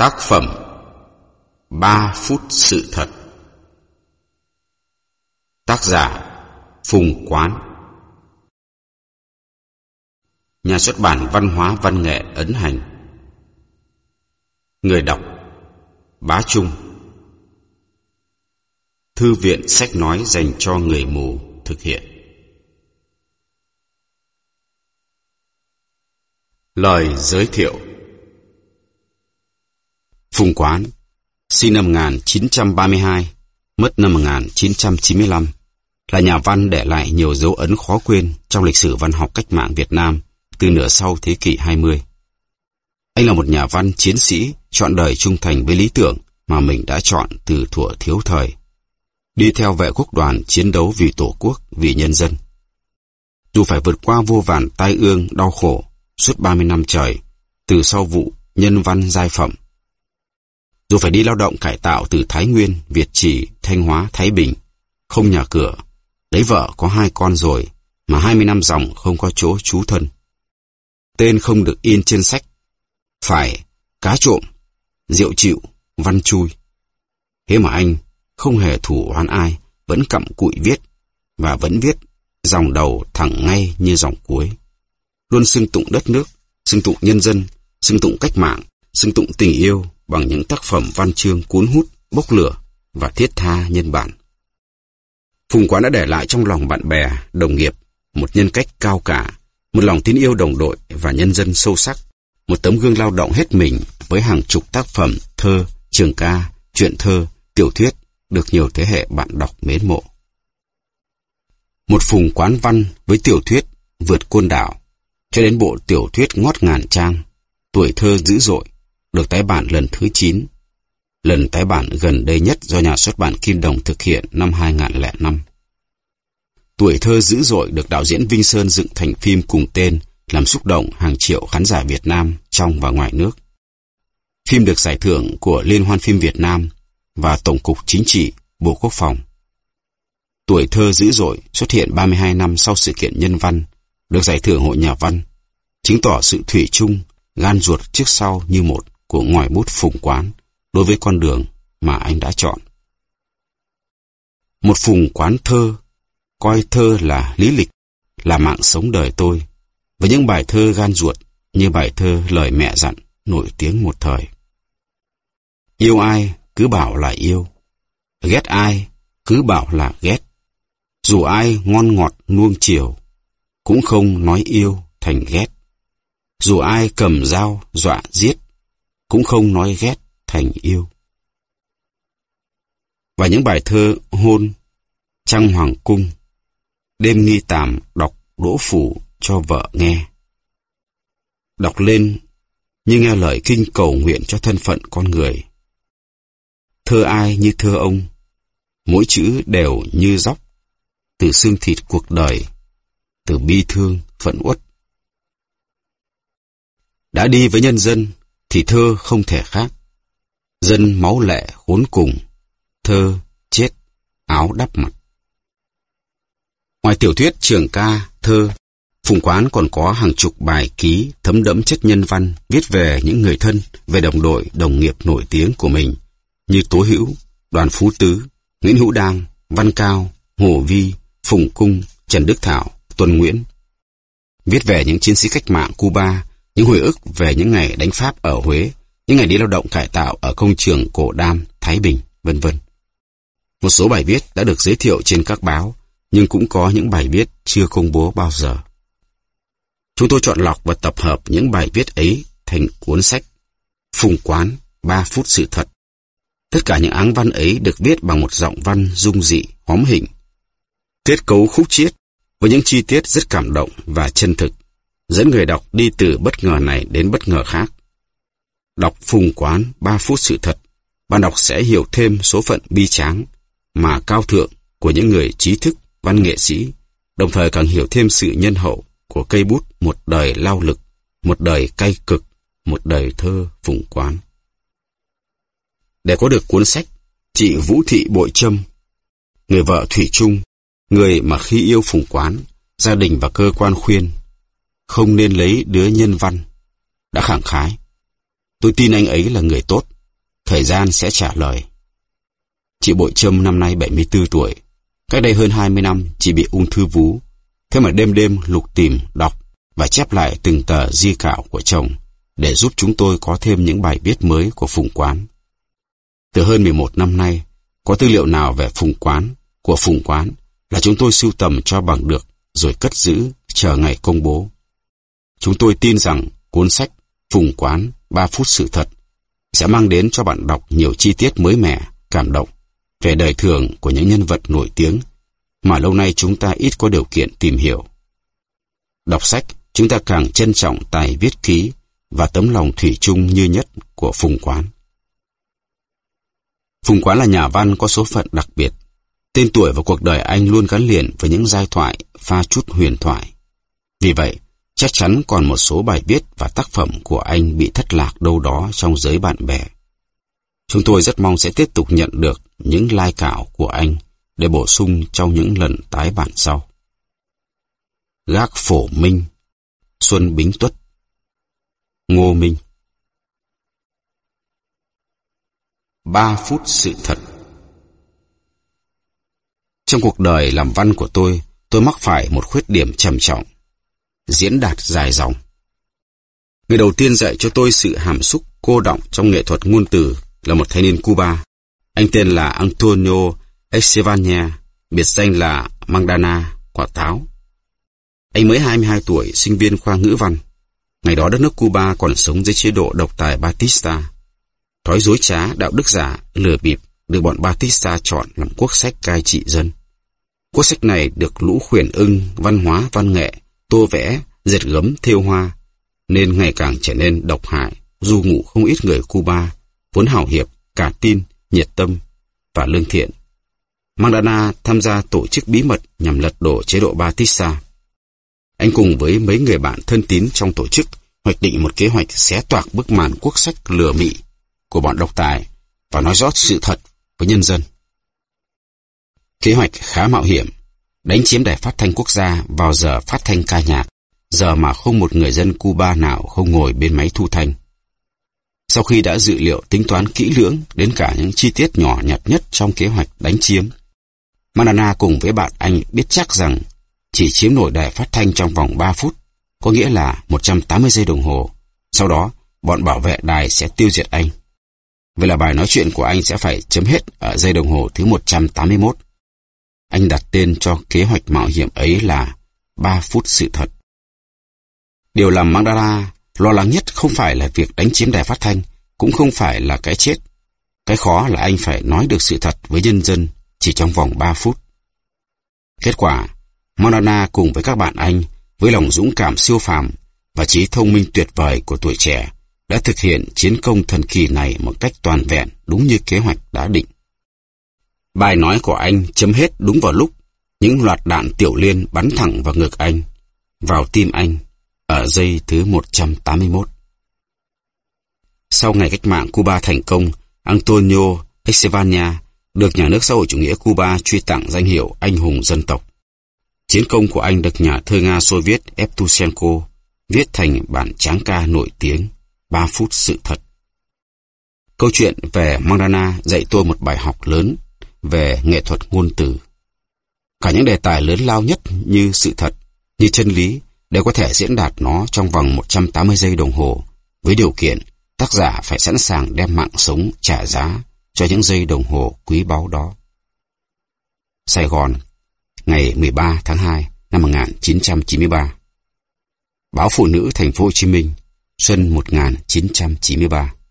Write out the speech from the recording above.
Tác phẩm 3 phút sự thật. Tác giả Phùng Quán. Nhà xuất bản Văn hóa Văn nghệ ấn hành. Người đọc Bá Trung. Thư viện sách nói dành cho người mù thực hiện. Lời giới thiệu. Phùng Quán, sinh năm 1932, mất năm 1995, là nhà văn để lại nhiều dấu ấn khó quên trong lịch sử văn học cách mạng Việt Nam từ nửa sau thế kỷ 20. Anh là một nhà văn chiến sĩ trọn đời trung thành với lý tưởng mà mình đã chọn từ thuở thiếu thời, đi theo vệ quốc đoàn chiến đấu vì Tổ quốc, vì nhân dân. Dù phải vượt qua vô vàn tai ương, đau khổ suốt 30 năm trời, từ sau vụ Nhân Văn Giai Phẩm, dù phải đi lao động cải tạo từ Thái Nguyên, Việt Trì, Thanh Hóa, Thái Bình, không nhà cửa, lấy vợ có 2 con rồi, mà 20 năm dòng không có chỗ trú thân. Tên không được in trên sách, phải cá trộm, rượu chịu, văn chui. Thế mà anh không hề thủ oán ai, vẫn cặm cụi viết, và vẫn viết dòng đầu thẳng ngay như dòng cuối. Luôn xưng tụng đất nước, xưng tụng nhân dân, xưng tụng cách mạng, xưng tụng tình yêu bằng những tác phẩm văn chương cuốn hút, bốc lửa và thiết tha nhân bản. Phùng Quán đã để lại trong lòng bạn bè, đồng nghiệp một nhân cách cao cả, một lòng tín yêu đồng đội và nhân dân sâu sắc, một tấm gương lao động hết mình với hàng chục tác phẩm thơ, trường ca, truyện thơ, tiểu thuyết được nhiều thế hệ bạn đọc mến mộ. Một Phùng Quán văn với tiểu thuyết Vượt Côn Đảo cho đến bộ tiểu thuyết ngót ngàn trang Tuổi Thơ Dữ Dội được tái bản lần thứ 9, lần tái bản gần đây nhất do nhà xuất bản Kim Đồng thực hiện năm 2005. Tuổi Thơ Dữ Dội được đạo diễn Vinh Sơn dựng thành phim cùng tên, làm xúc động hàng triệu khán giả Việt Nam trong và ngoài nước. Phim được giải thưởng của Liên hoan phim Việt Nam và Tổng cục Chính trị, Bộ Quốc phòng. Tuổi Thơ Dữ Dội xuất hiện 32 năm sau sự kiện Nhân Văn, được giải thưởng Hội Nhà văn, chứng tỏ sự thủy chung, gan ruột trước sau như một của ngòi bút Phùng Quán đối với con đường mà anh đã chọn. Một Phùng Quán thơ, coi thơ là lý lịch, là mạng sống đời tôi, với những bài thơ gan ruột như bài thơ Lời Mẹ Dặn nổi tiếng một thời. Yêu ai cứ bảo là yêu, ghét ai cứ bảo là ghét, dù ai ngon ngọt nuông chiều, cũng không nói yêu thành ghét, dù ai cầm dao dọa giết, cũng không nói ghét thành yêu. Và những bài thơ Hôn, Trăng Hoàng Cung, Đêm Nghi Tàm đọc đỗ phủ cho vợ nghe. Đọc lên như nghe lời kinh cầu nguyện cho thân phận con người. Thơ ai như thơ ông, mỗi chữ đều như dóc, từ xương thịt cuộc đời, từ bi thương phẫn uất. Đã đi với nhân dân thì thơ không thể khác. Dân máu lệ khốn cùng, thơ chết áo đắp mặt. Ngoài tiểu thuyết, trường ca, thơ, Phùng Quán còn có hàng chục bài ký thấm đẫm chất nhân văn viết về những người thân, về đồng đội, đồng nghiệp nổi tiếng của mình như Tố Hữu, Đoàn Phú Tứ, Nguyễn Hữu Đang, Văn Cao, Hồ Vi, Phùng Cung, Trần Đức Thảo, Tuân Nguyễn. Viết về những chiến sĩ cách mạng Cuba, những hồi ức về những ngày đánh Pháp ở Huế, những ngày đi lao động cải tạo ở công trường Cổ Đam, Thái Bình, vân vân. Một số bài viết đã được giới thiệu trên các báo, nhưng cũng có những bài viết chưa công bố bao giờ. Chúng tôi chọn lọc và tập hợp những bài viết ấy thành cuốn sách Phùng Quán 3 phút sự thật. Tất cả những áng văn ấy được viết bằng một giọng văn dung dị, hóm hỉnh, kết cấu khúc chiết với những chi tiết rất cảm động và chân thực, dẫn người đọc đi từ bất ngờ này đến bất ngờ khác. Đọc Phùng Quán 3 phút sự thật, bạn đọc sẽ hiểu thêm số phận bi tráng mà cao thượng của những người trí thức, văn nghệ sĩ, đồng thời càng hiểu thêm sự nhân hậu của cây bút một đời lao lực, một đời cay cực, một đời thơ Phùng Quán. Để có được cuốn sách, chị Vũ Thị Bội Trâm, người vợ thủy chung, người mà khi yêu Phùng Quán, gia đình và cơ quan khuyên không nên lấy đứa nhân văn, đã khẳng khái: tôi tin anh ấy là người tốt, Thời gian sẽ trả lời. Chị Bội Trâm năm nay 74 tuổi. Cách đây hơn 20 năm, chị bị ung thư vú. Thế mà đêm đêm lục tìm, đọc và chép lại từng tờ di cảo của chồng để giúp chúng tôi có thêm những bài viết mới của Phùng Quán. Từ hơn 11 năm nay, có tư liệu nào về của Phùng Quán là chúng tôi sưu tầm cho bằng được rồi cất giữ chờ ngày công bố. Chúng tôi tin rằng cuốn sách Phùng Quán 3 phút sự thật sẽ mang đến cho bạn đọc nhiều chi tiết mới mẻ, cảm động về đời thường của những nhân vật nổi tiếng mà lâu nay chúng ta ít có điều kiện tìm hiểu. Đọc sách, chúng ta càng trân trọng tài viết ký và tấm lòng thủy chung như nhất của Phùng Quán. Phùng Quán là nhà văn có số phận đặc biệt. Tên tuổi và cuộc đời anh luôn gắn liền với những giai thoại pha chút huyền thoại. Vì vậy, chắc chắn còn một số bài viết và tác phẩm của anh bị thất lạc đâu đó trong giới bạn bè. Chúng tôi rất mong sẽ tiếp tục nhận được những lai cảo của anh để bổ sung trong những lần tái bản sau. Gác Phổ Minh, Xuân Bính Tuất, Ngô Minh. 3 phút sự thật. Trong cuộc đời làm văn của tôi mắc phải một khuyết điểm trầm trọng: diễn đạt dài dòng. Người đầu tiên dạy cho tôi sự hàm xúc cô đọng trong nghệ thuật ngôn từ là một thanh niên Cuba. Anh tên là Antonio Echevarría, biệt danh là Mandana, quả táo. Anh mới 22 tuổi, sinh viên khoa ngữ văn. Ngày đó đất nước Cuba còn sống dưới chế độ độc tài Batista. Thói dối trá, đạo đức giả, lừa bịp được bọn Batista chọn làm quốc sách cai trị dân. Quốc sách này được lũ khuyển ưng, văn hóa, văn nghệ, tô vẽ, dệt gấm, thêu hoa, nên ngày càng trở nên độc hại, du ngụ không ít người Cuba, vốn hào hiệp, cả tin, nhiệt tâm và lương thiện. Mandana tham gia tổ chức bí mật nhằm lật đổ chế độ Batista. Anh cùng với mấy người bạn thân tín trong tổ chức hoạch định một kế hoạch xé toạc bức màn quốc sách lừa mị của bọn độc tài và nói rõ sự thật với nhân dân. Kế hoạch khá mạo hiểm, đánh chiếm đài phát thanh quốc gia vào giờ phát thanh ca nhạc, giờ mà không một người dân Cuba nào không ngồi bên máy thu thanh. Sau khi đã dự liệu tính toán kỹ lưỡng đến cả những chi tiết nhỏ nhặt nhất trong kế hoạch đánh chiếm, Mandana cùng với bạn anh biết chắc rằng chỉ chiếm nổi đài phát thanh trong vòng 3 phút, có nghĩa là 180 giây đồng hồ. Sau đó, bọn bảo vệ đài sẽ tiêu diệt anh. Vậy là bài nói chuyện của anh sẽ phải chấm hết ở giây đồng hồ thứ 181. Anh đặt tên cho kế hoạch mạo hiểm ấy là 3 phút sự thật. Điều làm Mandana lo lắng nhất không phải là việc đánh chiếm đài phát thanh, cũng không phải là cái chết. Cái khó là anh phải nói được sự thật với nhân dân chỉ trong vòng 3 phút. Kết quả, Mandana cùng với các bạn anh, với lòng dũng cảm siêu phàm và trí thông minh tuyệt vời của tuổi trẻ, đã thực hiện chiến công thần kỳ này một cách toàn vẹn, đúng như kế hoạch đã định. Bài nói của anh chấm hết đúng vào lúc những loạt đạn tiểu liên bắn thẳng vào ngực anh, vào tim anh, ở giây thứ 181. Sau ngày cách mạng Cuba thành công, Antonio Echevarría được nhà nước xã hội chủ nghĩa Cuba truy tặng danh hiệu anh hùng dân tộc. Chiến công của anh được nhà thơ Nga Xô Viết Evtushenko viết thành bản tráng ca nổi tiếng 3 phút sự thật. Câu chuyện về Mandana dạy tôi một bài học lớn về nghệ thuật ngôn từ. Cả những đề tài lớn lao nhất như sự thật, như chân lý đều có thể diễn đạt nó trong vòng 180 giây đồng hồ, với điều kiện tác giả phải sẵn sàng đem mạng sống trả giá cho những giây đồng hồ quý báu đó. Sài Gòn, ngày 13 tháng 2 năm 1993. Báo Phụ Nữ Thành phố Hồ Chí Minh, xuân 1993.